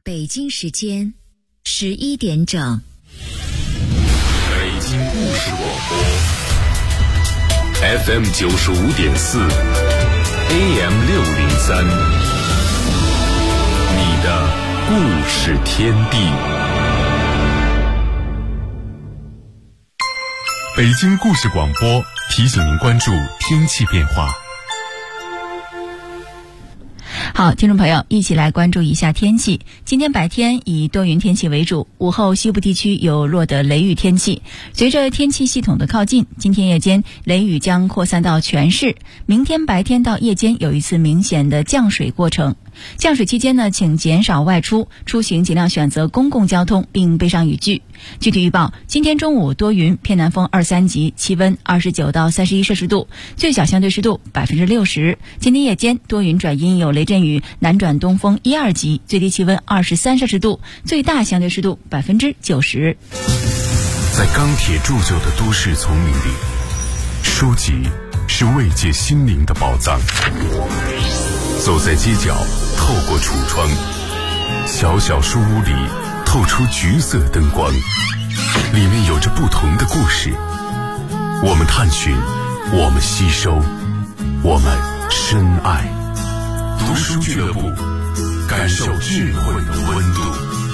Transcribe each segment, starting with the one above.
北京时间11点整。 北京故事广播 FM 95.4 AM 603，你的故事天地。北京故事广播提醒您关注天气变化。 好，听众朋友，一起来关注一下天气。今天白天以多云天气为主，午后西部地区有弱的雷雨天气。随着天气系统的靠近，今天夜间雷雨将扩散到全市。明天白天到夜间有一次明显的降水过程。降水期间呢，请减少外出，出行尽量选择公共交通，并备上雨具。具体预报：今天中午多云，偏南风2、3级，气温29到31摄氏度，最小相对湿度60%。今天夜间多云转阴，有雷阵雨，南转东风1、2级，最低气温23摄氏度，最大相对湿度90%。 在钢铁铸就的都市丛林里，书籍是慰藉心灵的宝藏。走在街角，透过橱窗，小小书屋里透出橘色灯光，里面有着不同的故事。我们探寻，我们吸收，我们深爱。读书俱乐部，感受智慧的温度。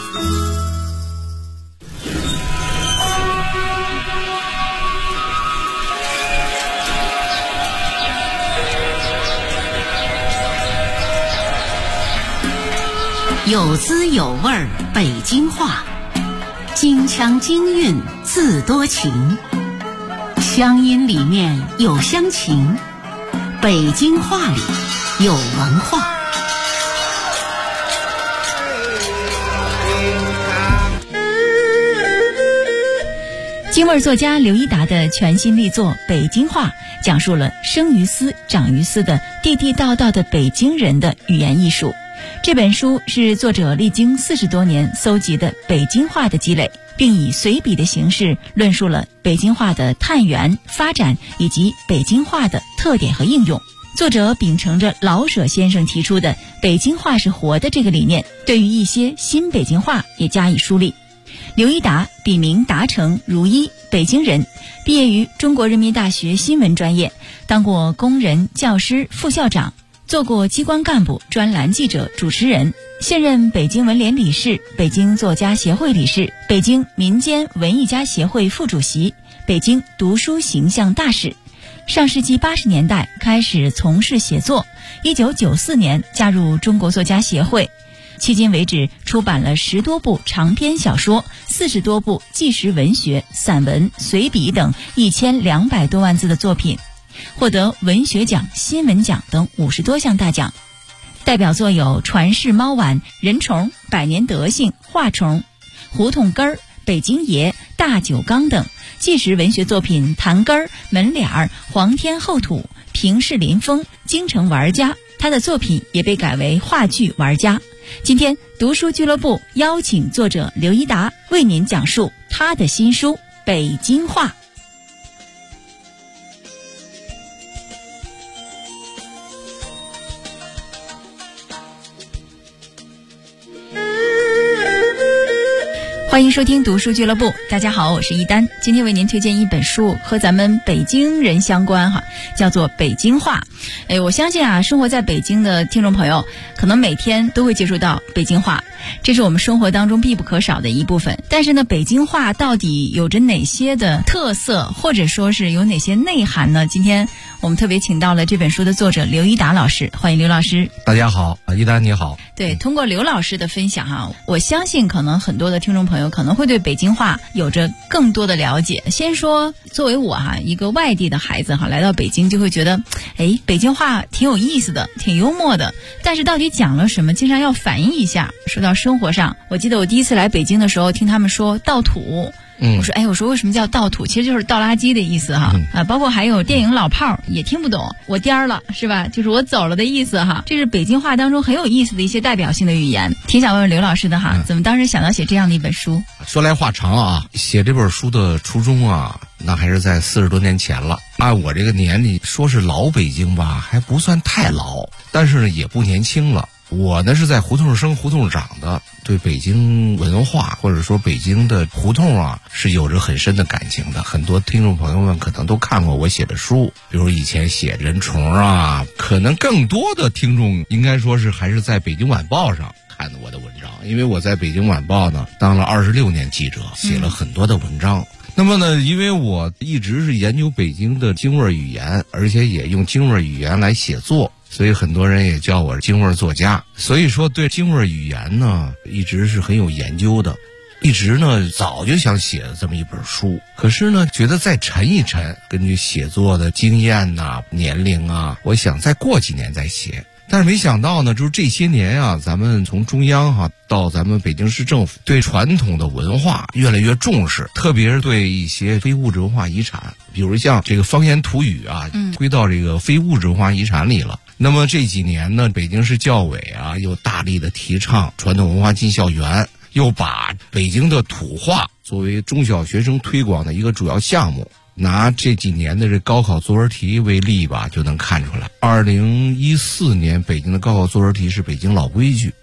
有滋有味儿北京话，京腔京韵字多情，乡音里面有乡情，北京话里有文化。 京味作家刘一达的全新力作《北京话》，讲述了生于斯长于斯的地地道道的北京人的语言艺术。这本书是作者历经40多年搜集的北京话的积累，并以随笔的形式论述了北京话的探源、发展以及北京话的特点和应用。作者秉承着老舍先生提出的北京话是活的这个理念，对于一些新北京话也加以梳理。刘一达笔名达成如一，北京人，毕业于中国人民大学新闻专业，当过工人、教师、副校长，做过机关干部、专栏记者、主持人，现任北京文联理事、北京作家协会理事、北京民间文艺家协会副主席、北京读书形象大使。上世纪80年代开始从事写作，1994年加入中国作家协会，迄今为止出版了10多部长篇小说、40多部纪实文学、散文、随笔等1200多万字的作品，获得文学奖、新闻奖等50多项大奖。代表作有《传世猫碗》、人虫、百年德性、画虫、胡同根儿、北京爷、大酒缸等，纪实文学作品《坛根儿》、门脸儿、黄天厚土、平视林峰、京城玩家。他的作品也被改为话剧玩家。今天读书俱乐部邀请作者刘一达为您讲述他的新书《北京话》。欢迎收听读书俱乐部，大家好，我是一丹。今天为您推荐一本书，和咱们北京人相关哈，叫做《北京话》。我相信啊，生活在北京的听众朋友，可能每天都会接触到北京话，这是我们生活当中必不可少的一部分。但是呢，北京话到底有着哪些的特色，或者说是有哪些内涵呢？今天我们特别请到了这本书的作者刘一达老师，欢迎刘老师。 大家好，一丹你好。 对，通过刘老师的分享哈，我相信可能很多的听众朋友可能会对北京话有着更多的了解。先说作为我哈一个外地的孩子哈，来到北京就会觉得，北京话挺有意思的，挺幽默的，但是到底讲了什么，经常要反映一下。说到生活上，我记得我第一次来北京的时候，听他们说倒土。我说为什么叫倒土？其实就是倒垃圾的意思哈。包括还有电影老炮也听不懂，我颠儿了是吧？就是我走了的意思哈。这是北京话当中很有意思的一些代表性的语言。挺想问问刘老师的哈，怎么当时想到写这样的一本书？ 说来话长啊，写这本书的初衷啊，那还是在40多年前了。按我这个年纪，说是老北京吧，还不算太老，但是呢也不年轻了。 我呢是在胡同生胡同长的，对北京文化或者说北京的胡同啊是有着很深的感情的。很多听众朋友们可能都看过我写的书，比如以前写人虫啊，可能更多的听众应该说是还是在北京晚报上看的我的文章，因为我在北京晚报呢当了26年记者，写了很多的文章。那么呢，因为我一直是研究北京的京味语言，而且也用京味语言来写作，所以很多人也叫我京味作家。所以说对京味语言呢一直是很有研究的，一直呢早就想写这么一本书，可是呢觉得再沉一沉，根据写作的经验啊年龄啊，我想再过几年再写。但是没想到呢，就是这些年啊，咱们从中央到咱们北京市政府对传统的文化越来越重视，特别是对一些非物质文化遗产，比如像这个方言土语啊，归到这个非物质文化遗产里了。那么这几年呢，北京市教委啊又大力的提倡传统文化进校园，又把北京的土话作为中小学生推广的一个主要项目。拿这几年的这高考作文题为例吧，就能看出来。2014年北京的高考作文题是北京老规矩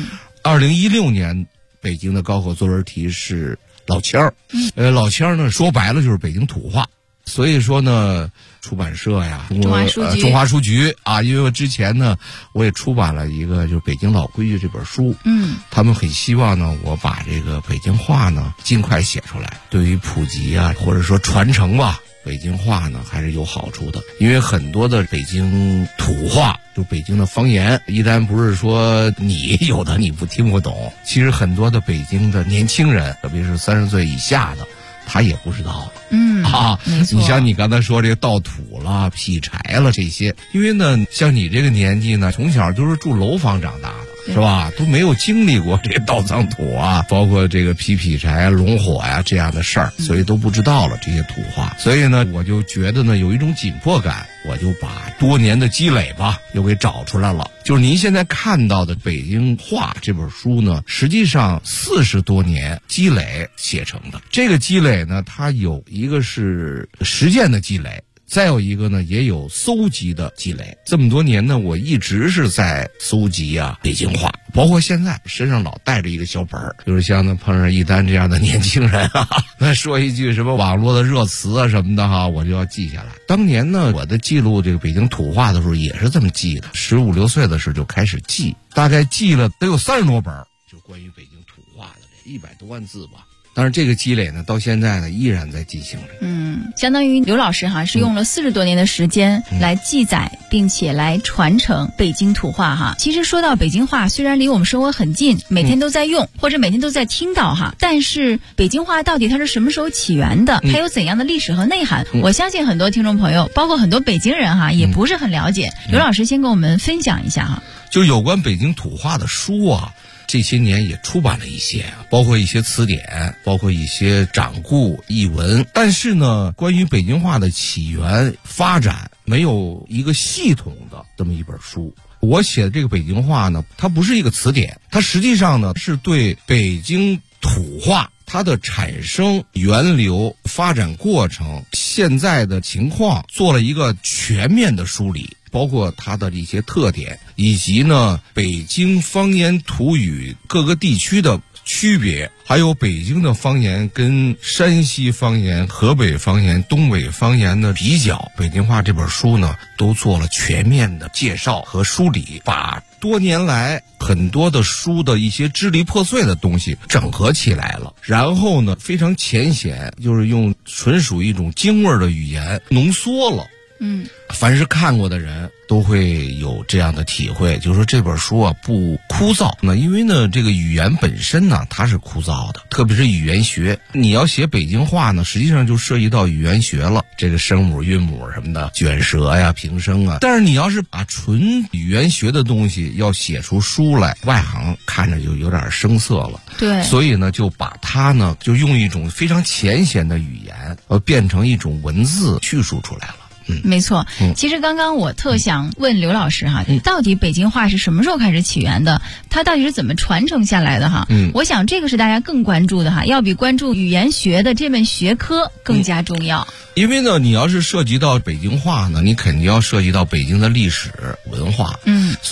，2016年北京的高考作文题是老腔儿，老腔儿呢说白了就是北京土话。所以说呢，出版社呀，中华书局啊，因为我之前呢，我也出版了一个就是《北京老规矩》这本书，他们很希望呢，我把这个北京话呢尽快写出来，对于普及啊，或者说传承吧，北京话呢还是有好处的。因为很多的北京土话，就北京的方言，一旦不是说你有的你不听不懂，其实很多的北京的年轻人，特别是30岁以下的，他也不知道。你像你刚才说这个倒土了、劈柴了这些，因为呢，像你这个年纪呢，从小就是住楼房长大的，是吧？都没有经历过这倒脏土啊，包括这个劈柴、拢火呀这样的事儿，所以都不知道了这些土话。所以呢，我就觉得呢，有一种紧迫感，我就把多年的积累吧，又给找出来了。就是您现在看到的《北京话》这本书呢，实际上40多年积累写成的。这个积累呢，它有一个是实践的积累，再有一个呢，也有搜集的积累。这么多年呢，我一直是在搜集北京话，包括现在身上老带着一个小本儿，就是像碰上一丹这样的年轻人那说一句什么网络的热词啊什么的我就要记下来。当年呢，我的记录这个北京土话的时候也是这么记的，15、16岁的时候就开始记，大概记了得有30多本，就关于北京土话的这100多万字吧。但是这个积累呢，到现在呢依然在进行着。 相当于刘老师是用了40多年的时间来记载，并且来传承北京土话其实说到北京话，虽然离我们生活很近，每天都在用，或者每天都在听到但是北京话到底它是什么时候起源的，它有怎样的历史和内涵，我相信很多听众朋友，包括很多北京人也不是很了解。刘老师先跟我们分享一下就有关北京土话的书这些年也出版了一些，包括一些词典，包括一些掌故译文。但是呢，关于北京话的起源发展，没有一个系统的这么一本书。我写的这个北京话呢，它不是一个词典，它实际上呢是对北京土话它的产生、源流、发展过程、现在的情况做了一个全面的梳理，包括它的一些特点，以及呢北京方言土语各个地区的区别，还有北京的方言跟山西方言、河北方言、东北方言的比较。北京话这本书呢都做了全面的介绍和梳理，把多年来很多的书的一些支离破碎的东西整合起来了，然后呢非常浅显，就是用纯属一种京味的语言浓缩了。凡是看过的人都会有这样的体会，就是说这本书不枯燥。那因为呢这个语言本身呢它是枯燥的，特别是语言学，你要写北京话呢实际上就涉及到语言学了，这个声母韵母什么的，卷舌呀平声但是你要是把纯语言学的东西要写出书来，外行看着就有点生涩了。 对， 所以呢就把它呢就用一种非常浅显的语言变成一种文字叙述出来了。 没错，其实刚刚我特想问刘老师到底北京话是什么时候开始起源的？它到底是怎么传承下来的我想这个是大家更关注的要比关注语言学的这门学科更加重要。 因为呢，你要是涉及到北京话呢，你肯定要涉及到北京的历史文化。所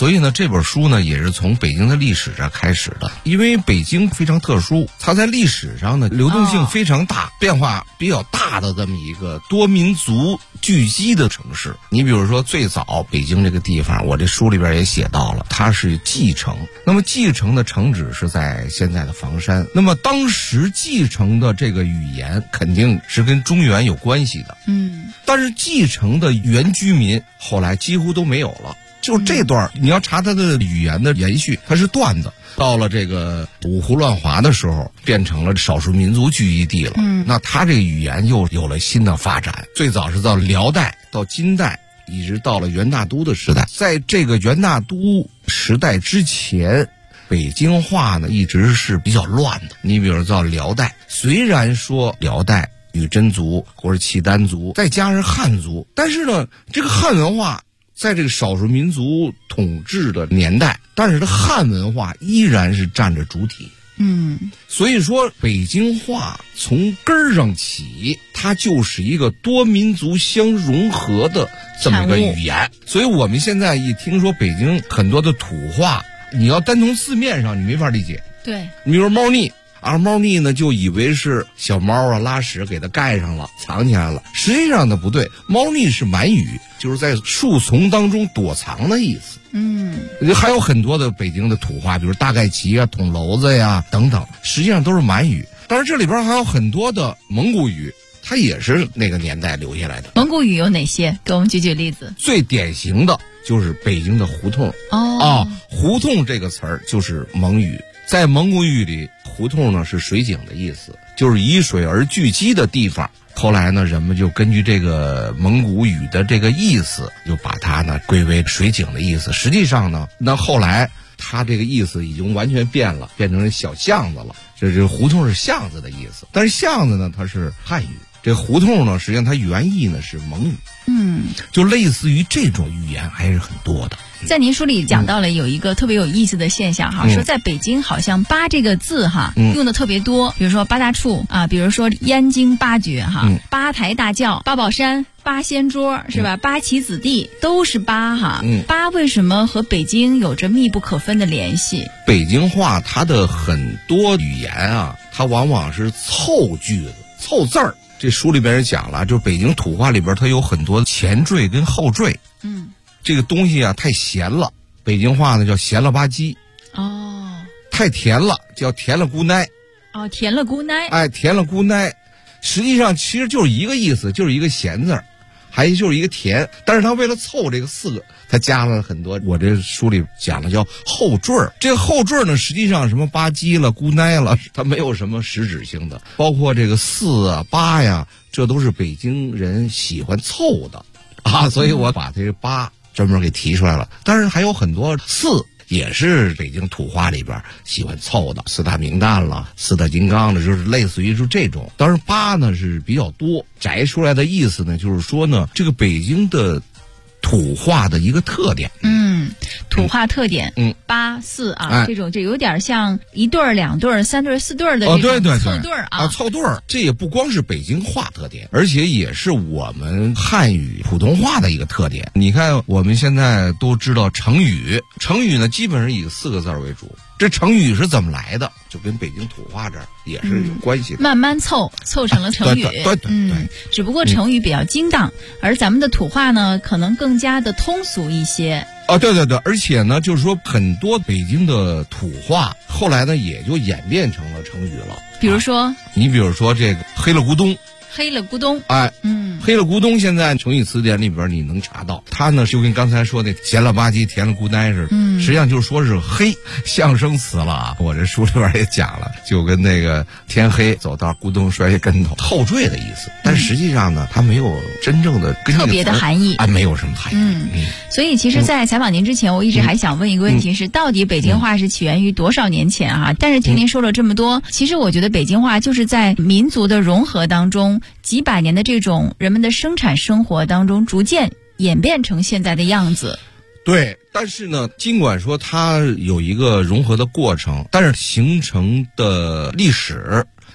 所以呢，这本书呢也是从北京的历史上开始的。因为北京非常特殊，它在历史上呢流动性非常大，变化比较大的这么一个多民族聚集的城市。你比如说最早北京这个地方，我这书里边也写到了，它是蓟城。那么蓟城的城址是在现在的房山。那么当时蓟城的这个语言肯定是跟中原有关系的。但是蓟城的原居民后来几乎都没有了。就这段你要查它的语言的延续，它是断的。到了这个五胡乱华的时候，变成了少数民族聚集地了。那它这个语言又有了新的发展。最早是到辽代，到金代，一直到了元大都的时代。在这个元大都时代之前，北京话呢一直是比较乱的。你比如到辽代，虽然说辽代女真族或者契丹族再加上汉族，但是呢这个汉文化在这个少数民族统治的年代，但是它汉文化依然是占着主体。所以说北京话从根儿上起，它就是一个多民族相融合的这么一个语言。所以我们现在一听说北京很多的土话，你要单从字面上你没法理解。 对， 你比如猫腻啊，猫腻呢就以为是小猫啊拉屎给它盖上了，藏起来了。实际上呢不对，猫腻是满语，就是在树丛当中躲藏的意思。还有很多的北京的土话，比如大盖旗啊、捅娄子呀等等，实际上都是满语。当然这里边还有很多的蒙古语，它也是那个年代留下来的。 蒙古语有哪些？给我们举举例子。 最典型的就是北京的胡同。胡同这个词儿就是蒙语。在蒙古语里，胡同呢是水井的意思，就是以水而聚集的地方。后来呢，人们就根据这个蒙古语的这个意思，就把它呢归为水井的意思。实际上呢，那后来它这个意思已经完全变了，变成小巷子了。这胡同是巷子的意思，但是巷子呢它是汉语，这胡同呢实际上它原意呢是蒙语。就类似于这种语言还是很多的。 在您书里讲到了有一个特别有意思的现象哈，说在北京好像八这个字哈用的特别多，比如说八大处啊，比如说燕京八绝哈，八抬大轿、八宝山、八仙桌是吧？八旗子弟都是八哈。八为什么和北京有着密不可分的联系？ 北京话它的很多语言啊，它往往是凑句子、凑字儿。这书里边也讲了，就是北京土话里边它有很多前缀跟后缀。这个东西啊太咸了，北京话呢叫咸了吧唧。太甜了叫甜了姑奶。 甜了姑奶。 甜了姑奶，实际上其实就是一个意思，就是一个咸字儿，还就是一个甜，但是他为了凑这个四个，他加了很多。我这书里讲的叫后缀儿。这个后缀儿呢，实际上什么吧唧了、姑奶了，它没有什么实质性的。包括这个四啊、八呀，这都是北京人喜欢凑的啊，所以我把这个八专门给提出来了。但是还有很多四也是北京土话里边喜欢凑的，四大名旦了、四大金刚的，就是类似于就这种。当然八呢是比较多，摘出来的意思呢就是说呢，这个北京的土话的一个特点。 土话特点。八四啊，这种就有点像一对儿、两对儿、三对儿、四对儿的这种凑对儿啊。 凑对儿，这也不光是北京话特点，而且也是我们汉语普通话的一个特点。你看我们现在都知道成语，成语呢基本上以4个字为主。这成语是怎么来的，就跟北京土话这儿也是有关系的。 慢慢凑成了成语。 对。 只不过成语比较精当，而咱们的土话呢可能更加的通俗一些。 对，而且呢就是说很多北京的土话后来呢也就演变成了成语了。 比如说你比如说这个黑了咕咚。 黑了咕咚。 黑了咕咚现在成语词典里边你能查到，它呢就跟刚才说的咸了吧唧、甜了咕呆似的。实际上就是说是黑象声词了啊。我这书里边也讲了，就跟那个天黑走道咕咚摔一跟头，后缀的意思。但实际上呢，它没有真正的特别的含义没有什么含义。 所以其实在采访您之前，我一直还想问一个问题是，到底北京话是起源于多少年前啊？但是听您说了这么多，其实我觉得北京话就是在民族的融合当中，几百年的这种人们的生产生活当中逐渐演变成现在的样子。 对，但是呢，尽管说它有一个融合的过程，但是形成的历史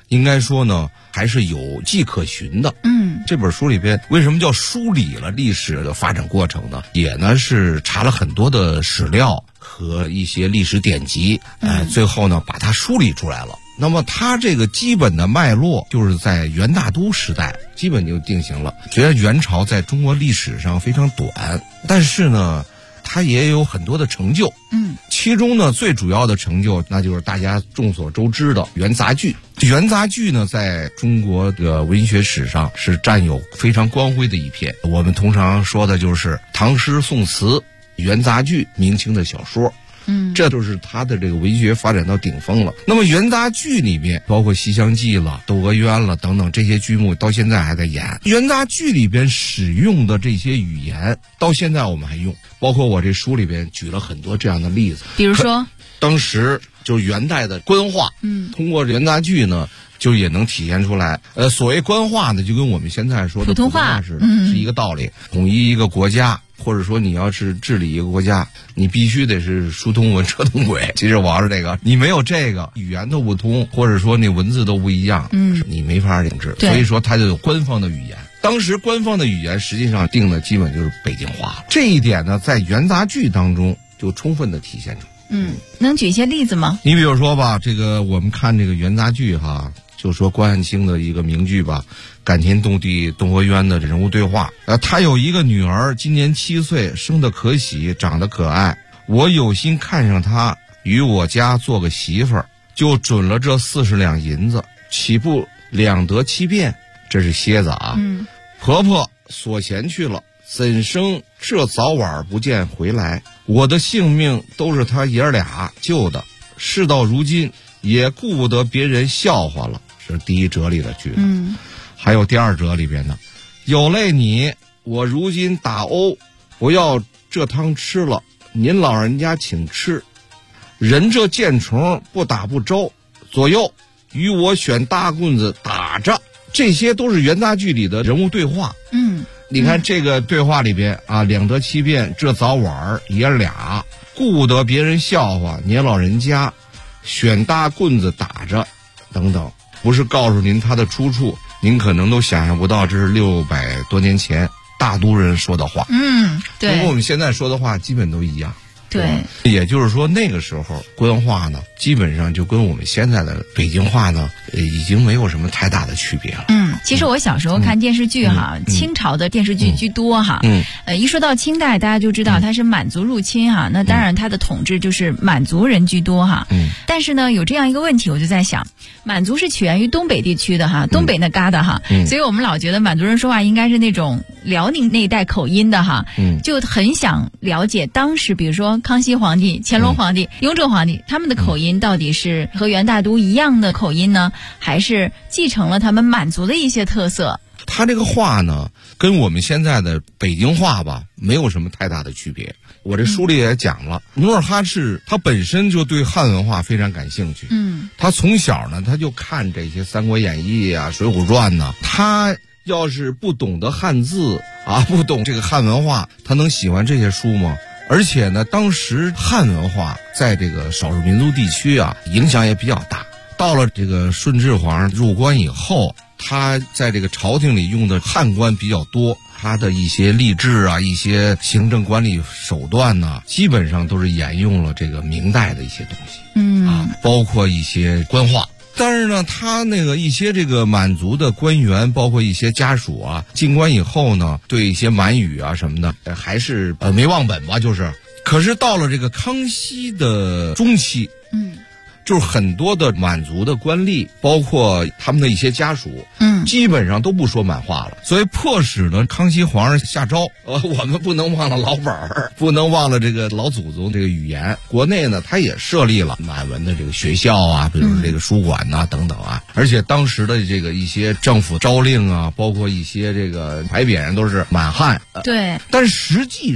应该说呢还是有迹可循的。这本书里边为什么叫梳理了历史的发展过程呢？也呢是查了很多的史料和一些历史典籍，最后呢把它梳理出来了。那么它这个基本的脉络就是在元大都时代基本就定型了。虽然元朝在中国历史上非常短，但是呢它也有很多的成就。其中呢最主要的成就那就是大家众所周知的元杂剧。元杂剧呢在中国的文学史上是占有非常光辉的一篇。我们通常说的就是唐诗宋词、元杂剧、明清的小说。这就是他的这个文学发展到顶峰了。那么元杂剧里面包括《西厢记》了、《窦娥冤》了等等这些剧目到现在还在演。元杂剧里边使用的这些语言到现在我们还用，包括我这书里边举了很多这样的例子。 比如说当时就是元代的官话，通过元杂剧呢就也能体现出来。所谓官话呢就跟我们现在说的普通话似的，是一个道理。统一一个国家，或者说你要是治理一个国家，你必须得是书通文车通轨。其实我要是这个，你没有这个语言都不通，或者说那文字都不一样，你没法领制。所以说它就有官方的语言。当时官方的语言实际上定的基本就是北京话。这一点呢在元杂剧当中就充分的体现出来。 能举一些例子吗？ 你比如说吧，这个我们看这个元杂剧哈，就说关汉卿的一个名剧吧，感天动地窦娥冤的人物对话。他有一个女儿，今年7岁，生得可喜，长得可爱。我有心看上她，与我家做个媳妇儿，就准了这40两银子，岂不两得其便？这是蝎子啊。婆婆所嫌去了，怎生这早晚不见回来？我的性命都是他爷俩救的，事到如今也顾不得别人笑话了。这是第一折里的句子。还有第二折里边的，有累你，我如今打殴，不要这汤吃了，您老人家请吃。人这见虫不打不着，左右与我选大棍子打着。这些都是元杂剧里的人物对话。你看这个对话里边啊，两得其便，这早晚爷俩顾不得别人笑话，您老人家选大棍子打着等等，不是告诉您他的出处，您可能都想象不到这是600多年前大都人说的话。对，跟我们现在说的话基本都一样。对，也就是说那个时候官话呢基本上就跟我们现在的北京话呢已经没有什么太大的区别了。 其实我小时候看电视剧哈，清朝的电视剧居多哈。一说到清代，大家就知道它是满族入侵哈，那当然它的统治就是满族人居多哈。但是呢，有这样一个问题，我就在想，满族是起源于东北地区的哈，东北那旮瘩哈，所以我们老觉得满族人说话应该是那种辽宁那一带口音的哈，就很想了解当时比如说康熙皇帝、乾隆皇帝、雍正皇帝他们的口音到底是和元大都一样的口音呢，还是继承了他们满族的一些特色？ 他这个话呢跟我们现在的北京话吧没有什么太大的区别。我这书里也讲了，努尔哈赤他本身就对汉文化非常感兴趣。他从小呢他就看这些《三国演义》啊、《水浒传》呢，他要是不懂得汉字啊，不懂这个汉文化，他能喜欢这些书吗？而且呢，当时汉文化在这个少数民族地区啊，影响也比较大。到了这个顺治皇上入关以后，他在这个朝廷里用的汉官比较多，他的一些吏治啊、一些行政管理手段呢，基本上都是沿用了这个明代的一些东西。包括一些官话。但是呢，他那个一些这个满族的官员，包括一些家属啊，进关以后呢，对一些满语啊什么的，还是没忘本吧，就是。可是到了这个康熙的中期，就是很多的满族的官吏，包括他们的一些家属，基本上都不说满话了。所以迫使呢，康熙皇上下诏，我们不能忘了老本儿，不能忘了这个老祖宗这个语言。国内呢，他也设立了满文的这个学校啊，比如说这个书馆呐、等等啊。而且当时的这个一些政府诏令啊，包括一些这个牌匾都是满汉。 对。 但实际上，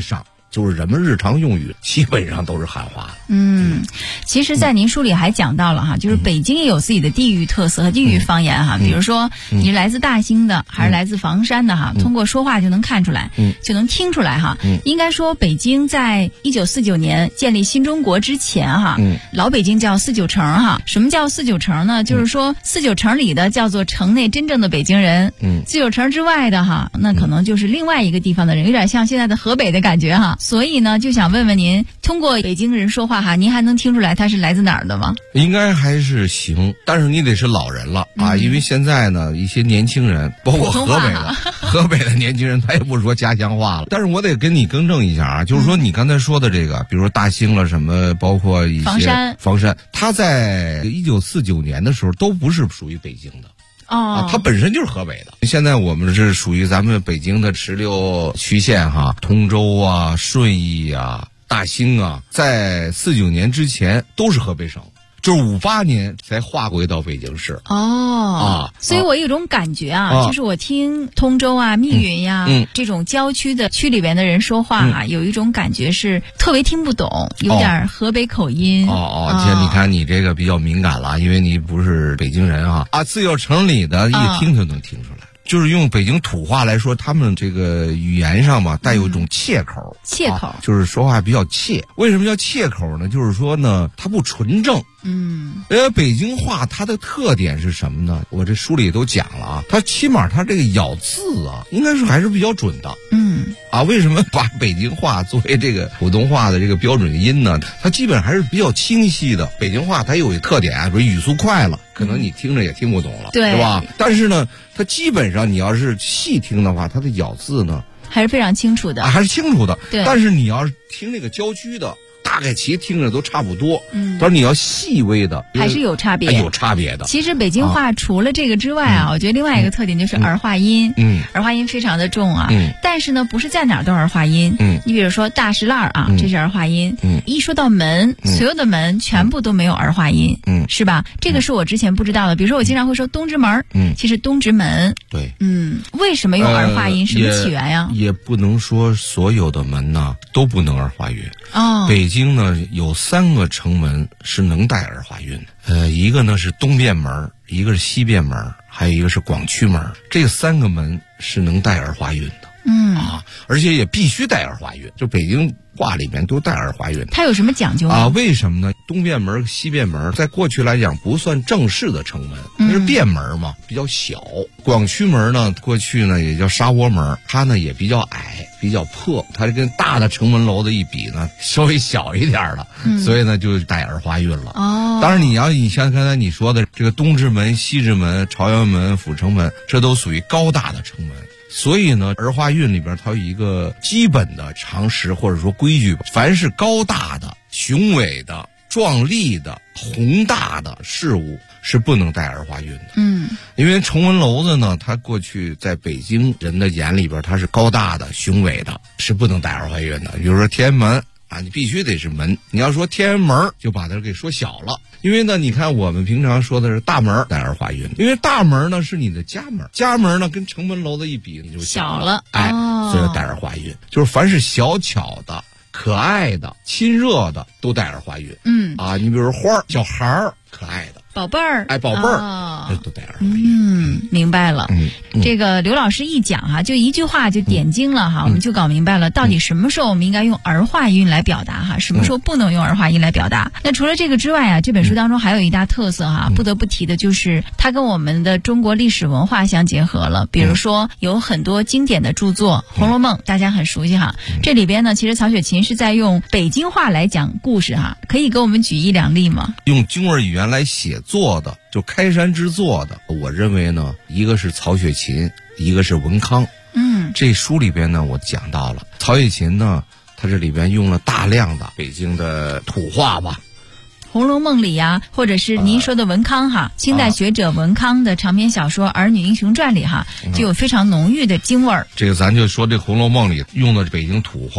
就是人们日常用语基本上都是汉话的。 其实在您书里还讲到了哈，就是北京也有自己的地域特色和地域方言哈，比如说你是来自大兴的还是来自房山的哈，通过说话就能看出来，就能听出来哈。应该说北京在1949年建立新中国之前哈，老北京叫49城哈。什么叫49城呢？就是说49城里的叫做城内真正的北京人，49城之外的哈，那可能就是另外一个地方的人，有点像现在的河北的感觉哈。所以呢，就想问问您，通过北京人说话哈，您还能听出来他是来自哪儿的吗？ 应该还是行，但是你得是老人了啊，因为现在呢，一些年轻人，包括河北的年轻人，他也不说家乡话了。但是我得跟你更正一下啊，就是说你刚才说的这个，比如说大兴了什么，包括一些房山，他在1949年的时候都不是属于北京的。它本身就是河北的。现在我们是属于咱们北京的16区县哈，通州啊、顺义啊、大兴啊，在49年之前都是河北省。就是58年才划归到北京市。 所以我有一种感觉啊，就是我听通州啊、密云呀这种郊区的区里边的人说话啊，有一种感觉是特别听不懂，有点河北口音。 你看你这个比较敏感了，因为你不是北京人啊。49城里的一听就能听出来。就是用北京土话来说，他们这个语言上嘛，带有一种切口，就是说话比较切。为什么叫切口呢？就是说呢，它不纯正。北京话它的特点是什么呢？我这书里都讲了啊，它起码它这个咬字啊，应该是还是比较准的。为什么把北京话作为这个普通话的这个标准音呢？它基本还是比较清晰的。北京话它有一特点啊，比如语速快了，可能你听着也听不懂了，对吧？但是呢，它基本上你要是细听的话，它的咬字呢还是非常清楚的， 还是清楚的。但是你要是听那个郊区的，大概其听着都差不多，但是你要细微的还是有差别， 有差别的。 其实北京话除了这个之外啊，我觉得另外一个特点就是儿化音，儿化音非常的重啊。但是呢，不是在哪儿都儿化音。你比如说大石烂啊，这是儿化音。一说到门，所有的门全部都没有儿化音，是吧？这个是我之前不知道的。比如说我经常会说东直门，其实东直门， 对， 为什么用儿化音？什么起源呀？ 也不能说所有的门呢都不能儿化韵。北京呢有3个城门是能带儿化韵的，一个呢是东便门，一个是西便门，还有一个是广渠门。这3个门是能带儿化韵的。而且也必须带儿化韵，就北京话里面都带儿化韵。 它有什么讲究吗？ 为什么呢？东便门、西便门在过去来讲不算正式的城门，它是便门嘛，比较小。广渠门呢，过去呢也叫沙窝门，它呢也比较矮，比较破，它跟大的城门楼的一比呢，稍微小一点了，所以呢就带儿化韵了。当然你像刚才你说的这个东直门、西直门、朝阳门、阜成门，这都属于高大的城门。所以呢，儿化韵里边它有一个基本的常识或者说规矩，凡是高大的、雄伟的、壮丽的、宏大的事物是不能带儿化韵的。因为崇文楼子呢，它过去在北京人的眼里边，它是高大的、雄伟的，是不能带儿化韵的。比如说天安门你必须得是门。你要说天安门，就把它给说小了。因为呢，你看我们平常说的是大门带儿化韵，因为大门呢是你的家门，家门呢跟城门楼子一比你就小了，所以带儿化韵。就是凡是小巧的、可爱的、亲热的，都带儿化韵。你比如花儿、小孩儿、可爱的。 宝贝儿， 宝贝儿，都带儿化韵。 明白了。这个刘老师一讲哈，就一句话就点睛了哈，我们就搞明白了，到底什么时候我们应该用儿化韵来表达哈，什么时候不能用儿化韵来表达。那除了这个之外啊，这本书当中还有一大特色哈，不得不提的就是它跟我们的中国历史文化相结合了。比如说有很多经典的著作，《红楼梦》大家很熟悉哈，这里边呢，其实曹雪芹是在用北京话来讲故事哈，可以给我们举1、2例吗？ 用京味语言来写作的，就开山之作的，我认为呢，一个是曹雪芹，一个是文康。这书里边呢，我讲到了曹雪芹呢，他这里边用了大量的北京的土话吧。 《红楼梦》里呀，或者是您说的文康哈，清代学者文康的长篇小说《儿女英雄传》里哈，就有非常浓郁的京味儿。 这个咱就说这《红楼梦》里用的北京土话。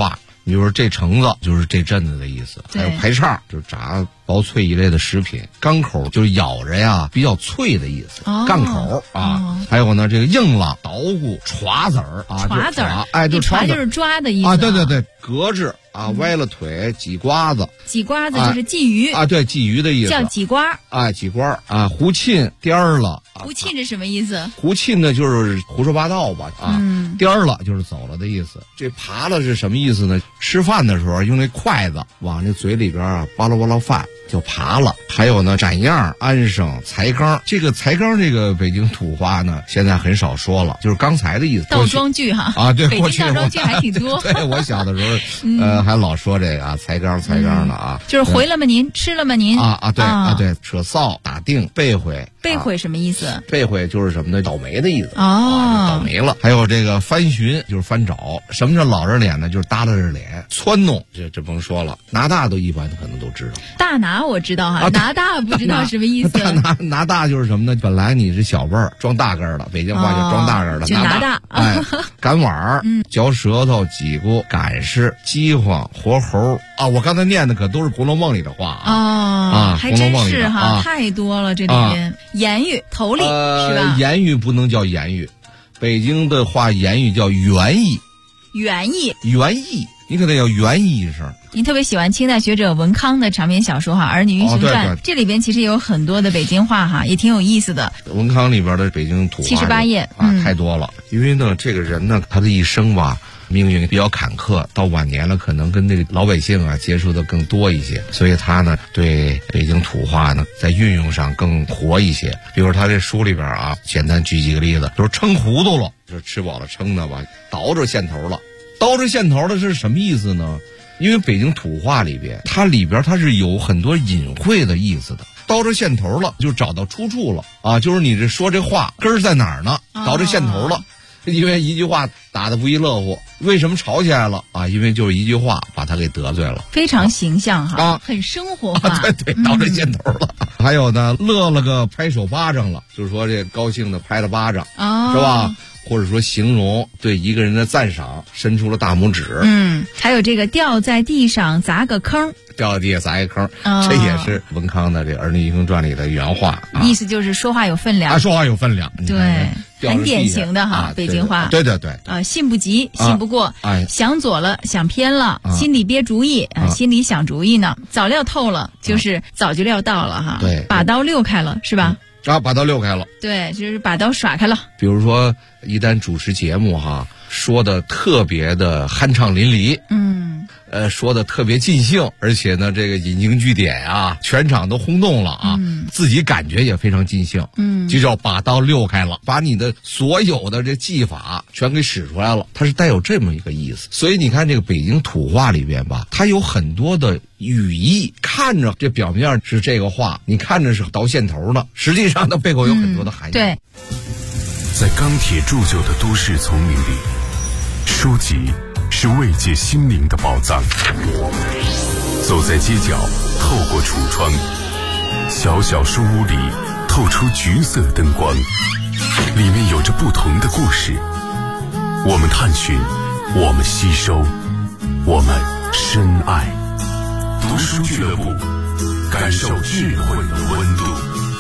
比如说这橙子就是这阵子的意思，还有排叉就是炸薄脆一类的食品，钢口就是咬着呀比较脆的意思，杠口啊。还有呢，这个硬朗捣鼓歘子儿啊， 歘子儿， 哎，就歘就是抓的意思啊，对对对，格子啊，歪了腿，挤瓜子， 挤瓜子就是鲫鱼啊，对，鲫鱼的意思， 叫挤瓜啊，挤瓜啊，胡沁颠儿了， 胡沁是什么意思？ 胡沁呢就是胡说八道吧，啊，颠儿了就是走了的意思。这扒了是什么意思呢？吃饭的时候用那筷子往那嘴里边啊扒拉扒拉饭就扒了。还有呢，展样、安生、裁缸，这个裁缸这个北京土话呢，现在很少说了，就是刚才的意思。 倒装句哈啊，对， 北京倒装句还挺多。 对，我小的时候还老说这个啊，裁缸的啊， 就是回了吗您？吃了吗您？ 对，扯臊、打定、背悔。 背悔什么意思？ 背悔就是什么呢？倒霉的意思哦， 倒霉了。还有这个翻寻就是翻找，什么叫老着脸呢？就是耷拉着脸，撺弄，这甭说了。拿大都一般可能都知道。 大拿我知道哈，拿大不知道什么意思。 拿大就是什么呢？本来你是小辈儿，装大根儿的，北京话叫装大根儿的， 就拿大。 哎，赶碗儿，嚼舌头，挤咕，赶尸，饥荒，活猴啊！我刚才念的可都是《红楼梦》里的话啊， 还真是哈，太多了这里边。言语头里是吧？ 言语不能叫言语，北京的话言语叫原意。 原意， 你可得要原意一声。 您特别喜欢清代学者文康的长篇小说哈，《儿女英雄传》这里边其实有很多的北京话哈，也挺有意思的。 文康里边的北京土话 78页太多了。因为呢，这个人呢，他的一生吧，命运比较坎坷，到晚年了，可能跟这个老百姓啊接触的更多一些，所以他呢对北京土话呢在运用上更活一些。比如他这书里边啊，简单举几个例子，就是撑糊涂了，就是吃饱了撑的吧，倒着线头了。倒着线头的是什么意思呢？因为北京土话里边，它是有很多隐晦的意思的。倒着线头了，就找到出处了啊，就是你这说这话根儿在哪儿呢？倒着线头了。因为一句话打得不亦乐乎，为什么吵起来了啊？因为就是一句话把他给得罪了， 非常形象哈，很生活化。 对，倒着线头了。还有呢，乐了个拍手巴掌了，就是说这高兴的拍了巴掌，是吧？或者说形容对一个人的赞赏，伸出了大拇指。 还有这个掉在地上砸个坑， 掉在地下砸一坑，这也是文康的这《儿女英雄传》里的原话， 意思就是说话有分量， 说话有分量， 对，很典型的哈，北京话。 对， 信不急，信不过，想左了，想偏了，心里憋主意，心里想主意呢，早料透了，就是早就料到了哈， 对， 把刀溜开了，是吧？ 把刀溜开了， 对，就是把刀耍开了。 比如说，一旦主持节目哈，说的特别的酣畅淋漓，说的特别尽兴，而且呢，这个引经据典啊，全场都轰动了啊，自己感觉也非常尽兴，就叫把刀溜开了，把你的所有的这技法全给使出来了，它是带有这么一个意思。所以你看这个北京土话里边吧，它有很多的语义，看着这表面是这个话，你看着是倒线头的，实际上它背后有很多的含义。 对， 在钢铁铸就的都市丛林里，书籍是慰藉心灵的宝藏。走在街角，透过橱窗，小小书屋里透出橘色灯光，里面有着不同的故事。我们探寻，我们吸收，我们深爱。读书俱乐部，感受智慧的温度。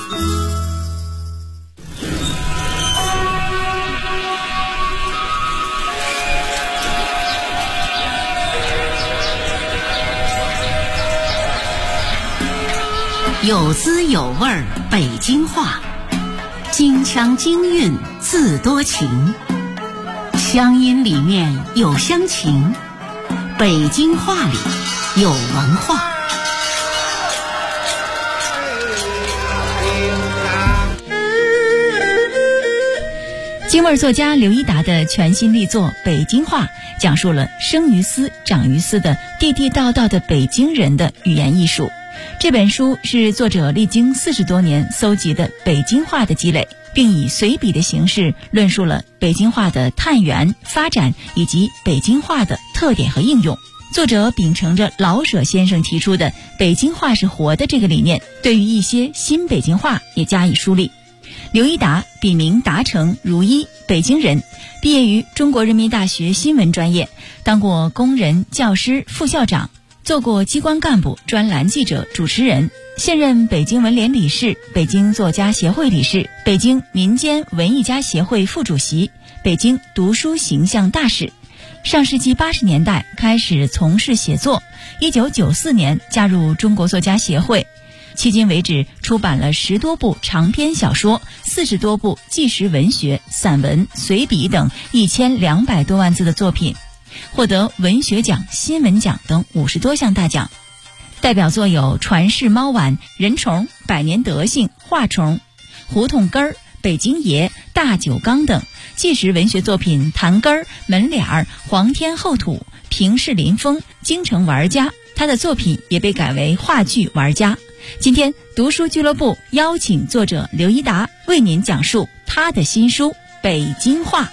有滋有味儿北京话，京腔京韵字多情，乡音里面有乡情，北京话里有文化。 京味作家刘一达的全新力作《北京话》，讲述了生于斯、长于斯的地地道道的北京人的语言艺术。这本书是作者历经40多年搜集的北京话的积累，并以随笔的形式论述了北京话的探源、发展以及北京话的特点和应用。作者秉承着老舍先生提出的北京话是活的这个理念，对于一些新北京话也加以梳理。 刘一达，笔名达成如一，北京人，毕业于中国人民大学新闻专业，当过工人、教师、副校长，做过机关干部、专栏记者、主持人，现任北京文联理事、北京作家协会理事、北京民间文艺家协会副主席、北京读书形象大使。上世纪80年代开始从事写作，1994年加入中国作家协会，迄今为止出版了10多部长篇小说、40多部纪实文学、散文、随笔等1200多万字的作品，获得文学奖、新闻奖等50多项大奖。代表作有《传世猫碗》、《人虫》、《百年德性》、《画虫》、《胡同根儿》、《北京爷》、《大酒缸》等。纪实文学作品《坛根儿》、《门脸儿》、《黄天厚土》、《平视林峰》、《京城玩家》，他的作品也被改为话剧《玩家》。今天读书俱乐部邀请作者刘一达为您讲述他的新书《北京话》。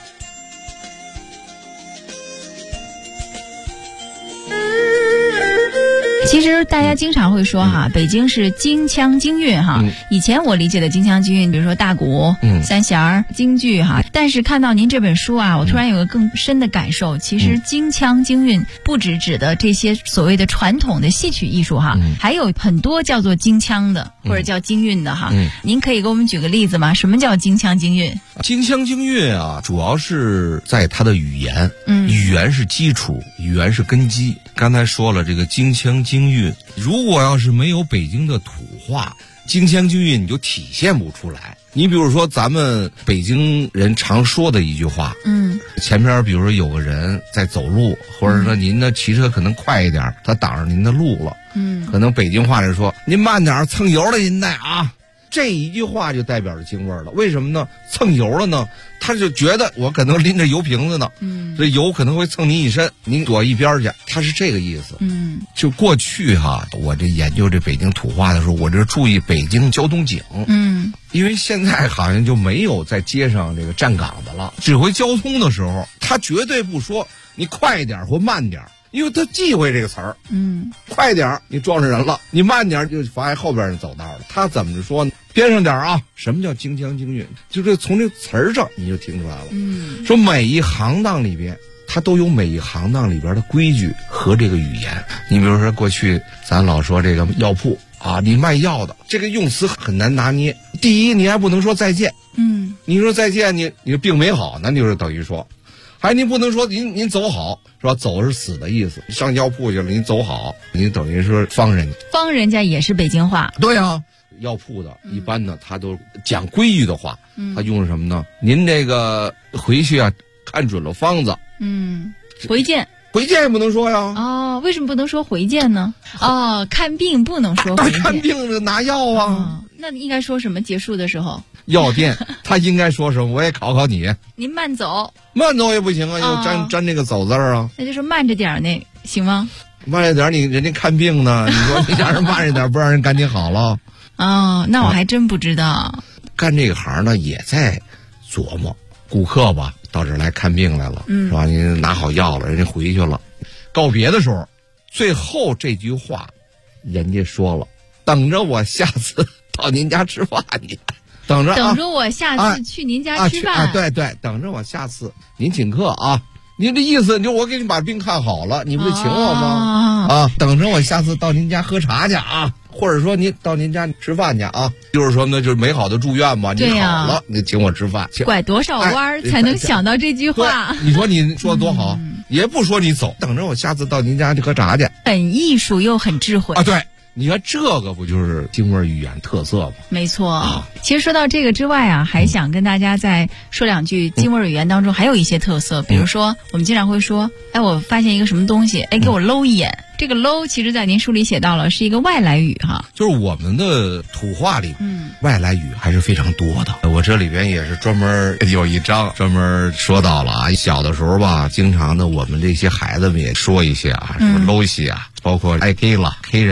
其实大家经常会说哈，北京是京腔京韵哈。以前我理解的京腔京韵，比如说大鼓、三弦儿、京剧哈。但是看到您这本书啊，我突然有个更深的感受，其实京腔京韵不只指的这些所谓的传统的戏曲艺术哈，还有很多叫做京腔的或者叫京韵的哈。您可以给我们举个例子吗？什么叫京腔京韵？ 京腔京韵啊，主要是在它的语言，语言是基础，语言是根基。刚才说了，这个京腔京韵，如果要是没有北京的土话，京腔京韵你就体现不出来。你比如说咱们北京人常说的一句话，前边比如说有个人在走路，或者说您的骑车可能快一点，他挡着您的路了，可能北京话里说您慢点，蹭油了您得啊。这一句话就代表着京味儿了。为什么呢？蹭油了呢，他就觉得我可能拎着油瓶子呢，这油可能会蹭您一身，您躲一边去，他是这个意思。就过去哈，我这研究这北京土话的时候，我这注意北京交通警，因为现在好像就没有在街上这个站岗的了，指挥交通的时候，他绝对不说你快一点或慢点，因为他忌讳这个词儿。快点你撞上人了，你慢点就妨碍后边人走道了。他怎么说呢？边上点啊！什么叫京腔京韵？就这从这词儿上你就听出来了。说每一行当里边，它都有每一行当里边的规矩和这个语言。你比如说过去咱老说这个药铺啊，你卖药的这个用词很难拿捏。第一，你还不能说再见。你说再见，你病没好，那就是等于说。还您不能说您走好是吧？走是死的意思。上药铺去了，您走好，您等于说方人。 方人家也是北京话。 对啊，药铺的一般呢，他都讲规矩的话，他用什么呢？您这个回去啊，看准了方子。 回见。 回见也不能说呀。 哦，为什么不能说回见呢？哦，看病不能说回见。 看病拿药啊。 那应该说什么？结束的时候。 药店他应该说什么？我也考考你。 您慢走。 慢走也不行啊，要沾这个走字儿啊。 那就说慢着点那行吗？ 慢着点，人家看病呢，你说你让人慢着点，不让人赶紧好了。 那我还真不知道。 干这个行呢，也在琢磨顾客吧，到这儿来看病来了，是吧？您拿好药了，人家回去了，告别的时候，最后这句话，人家说了，等着我下次到您家吃饭去。等着我下次去您家吃饭。 对，等着我下次您请客啊。您这意思就我给你把病看好了，你不是请我吗？等着我下次到您家喝茶去啊，或者说您到您家吃饭去啊。就是说呢，就是美好的祝愿嘛。你好了，你请我吃饭。 拐多少弯才能想到这句话？ 你说你说的多好，也不说你走，等着我下次到您家去喝茶去。 很艺术又很智慧啊，对。你看这个不就是京味语言特色吗？ 没错。其实说到这个之外啊，还想跟大家再说两句京味语言当中还有一些特色，比如说我们经常会说，我发现一个什么东西，给我搂一眼。这个搂其实在您书里写到了是一个外来语哈， 就是我们的土话里，外来语还是非常多的。我这里边也是专门有一章专门说到了啊，小的时候吧，经常的我们这些孩子们也说一些啊，什么搂西啊，包括挨 K 了 K 人。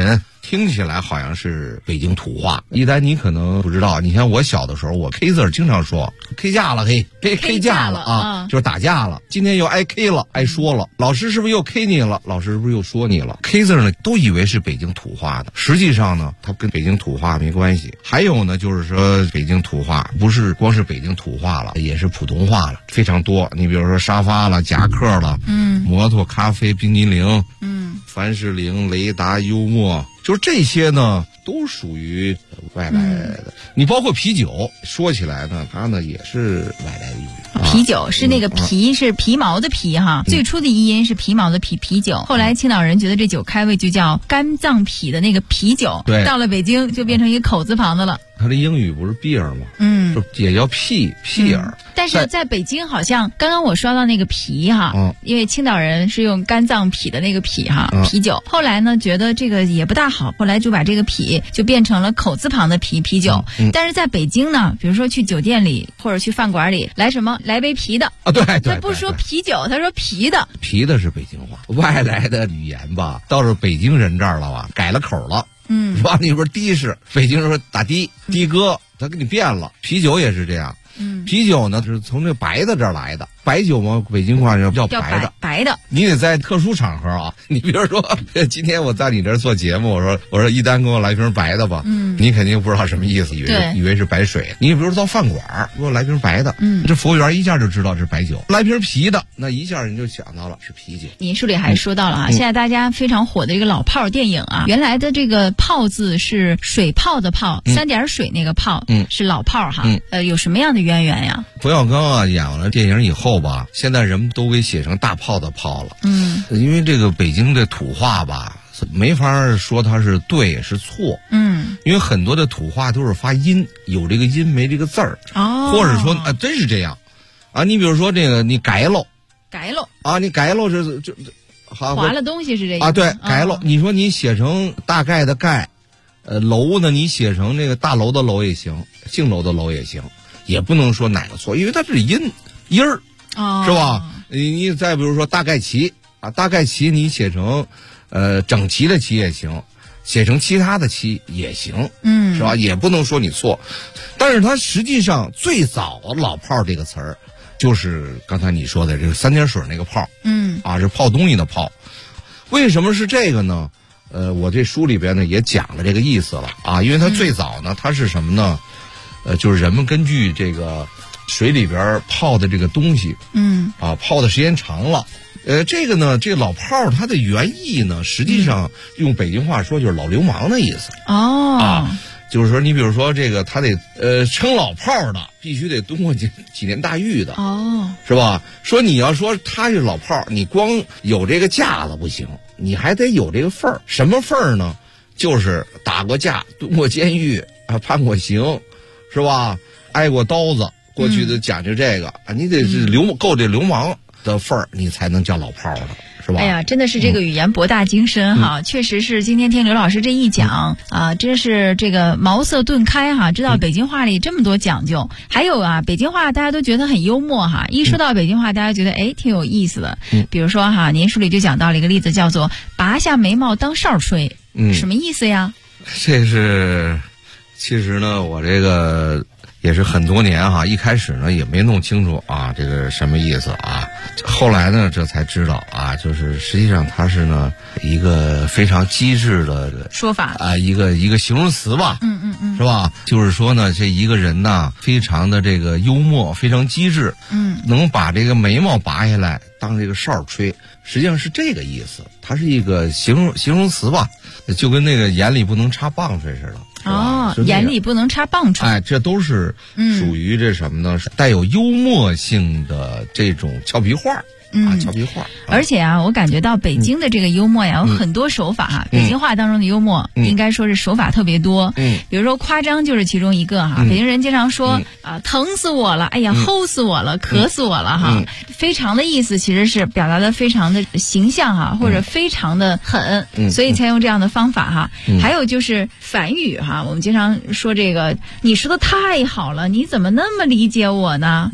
听起来好像是北京土话。一丹你可能不知道，你像我小的时候，我 K 字儿经常说 K 架了，嘿 K 架了啊，就是打架了。今天又挨 K 了，挨说了，老师是不是又 K 你了？老师是不是又说你了 ？K 字呢，都以为是北京土话的，实际上呢，它跟北京土话没关系。还有呢，就是说北京土话不是光是北京土话了，也是普通话了，非常多。你比如说沙发了、夹克了，摩托、咖啡、冰激凌，凡士林、雷达、幽默，就是这些呢，都属于外来的。你包括啤酒，说起来呢，它呢也是外来的用语。 啤酒是那个皮，是皮毛的皮哈，最初的译音是皮毛的皮，啤酒。后来青岛人觉得这酒开胃就叫肝脏脾的那个啤酒， 对， 到了北京就变成一个口字旁的了。 它的英语不是 beer 吗？就也叫屁儿。 但是在北京好像刚刚我说到那个啤哈，因为青岛人是用肝脏脾的那个脾哈，啤酒。后来呢，觉得这个也不大好，后来就把这个脾就变成了口字旁的啤酒。但是在北京呢，比如说去酒店里或者去饭馆里，来什么来杯啤的啊？对， 他不说啤酒，他说啤的。 啤的是北京话，外来的语言吧，到了北京人这儿了吧，改了口了。是吧？你说的士，北京人说打的哥，他给你变了。啤酒也是这样。啤酒呢是从这白的这儿来的，白酒嘛，北京话叫白的。 白的， 你得在特殊场合啊，你比如说今天我在你这儿做节目，我说一丹给我来瓶白的吧，你肯定不知道什么意思，以为是白水。你比如说到饭馆给我来瓶白的，这服务员一下就知道是白酒。来瓶啤的，那一下你就想到了是啤酒。 你书里还说到了啊，现在大家非常火的这个老炮电影啊，原来的这个炮字是水泡的泡，3点水那个泡，是老炮哈。有什么样的渊源呀？ 冯小刚啊演完了电影以后吧，现在人们都给写成大炮的炮了。因为这个北京的土话吧，没法说它是对是错。因为很多的土话都是发音，有这个音没这个字儿。或者说真是这样啊。你比如说这个你改喽啊，你改喽是就划了东西是这样啊。对，改喽。你说你写成大概的概，楼呢你写成这个大楼的楼也行，姓楼的楼也行。也不能说哪个错，因为它是音儿，是吧？你再比如说大概齐啊，大概齐你写成整齐的齐也行，写成其他的齐也行，是吧？也不能说你错。但是它实际上最早的老炮这个词儿，就是刚才你说的这个3点水那个炮，是泡东西的泡。为什么是这个呢？我这书里边呢也讲了这个意思了啊，因为它最早呢，它是什么呢？就是人们根据这个水里边泡的这个东西，泡的时间长了，这个呢，这个老炮它的原意呢，实际上用北京话说就是老流氓的意思。就是说你比如说这个他得称老炮的，必须得蹲过几年大狱的，是吧？说你要说他是老炮，你光有这个架子不行，你还得有这个份儿。什么份儿呢？就是打过架、蹲过监狱啊、判过刑。是吧？挨过刀子，过去的讲究这个啊，你得是够这流氓的份儿，你才能叫老炮的，是吧？ 哎呀，真的是这个语言博大精深哈，确实是今天听刘老师这一讲啊，真是这个茅塞顿开哈，知道北京话里这么多讲究。还有啊，北京话大家都觉得很幽默哈，一说到北京话，大家觉得挺有意思的。比如说哈，您书里就讲到了一个例子，叫做拔下眉毛当哨吹，什么意思呀？ 这是。其实呢，我这个也是很多年哈，一开始呢也没弄清楚啊，这个什么意思啊。后来呢，这才知道啊，就是实际上它是呢一个非常机智的说法啊，一个形容词吧，是吧？就是说呢，这一个人呢，非常的这个幽默，非常机智，能把这个眉毛拔下来当这个哨吹，实际上是这个意思。它是一个形容词吧，就跟那个眼里不能插棒槌似的。 眼里不能插棒槌。 哎，这都是属于这什么呢？带有幽默性的这种俏皮话。俏皮话。 而且啊，我感觉到北京的这个幽默呀，有很多手法哈。北京话当中的幽默，应该说是手法特别多。比如说夸张就是其中一个哈。北京人经常说疼死我了，哎呀，齁死我了，渴死我了哈。非常的意思其实是表达的非常的形象哈，或者非常的狠，所以才用这样的方法哈。还有就是反语哈，我们经常说这个，你说的太好了，你怎么那么理解我呢？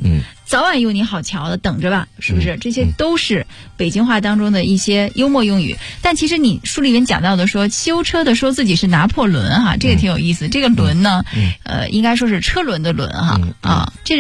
早晚有你好瞧的，等着吧，是不是？这些都是北京话当中的一些幽默用语。但其实你书里面讲到的说修车的说自己是拿破仑哈，这个挺有意思。这个轮呢，应该说是车轮的轮哈啊，这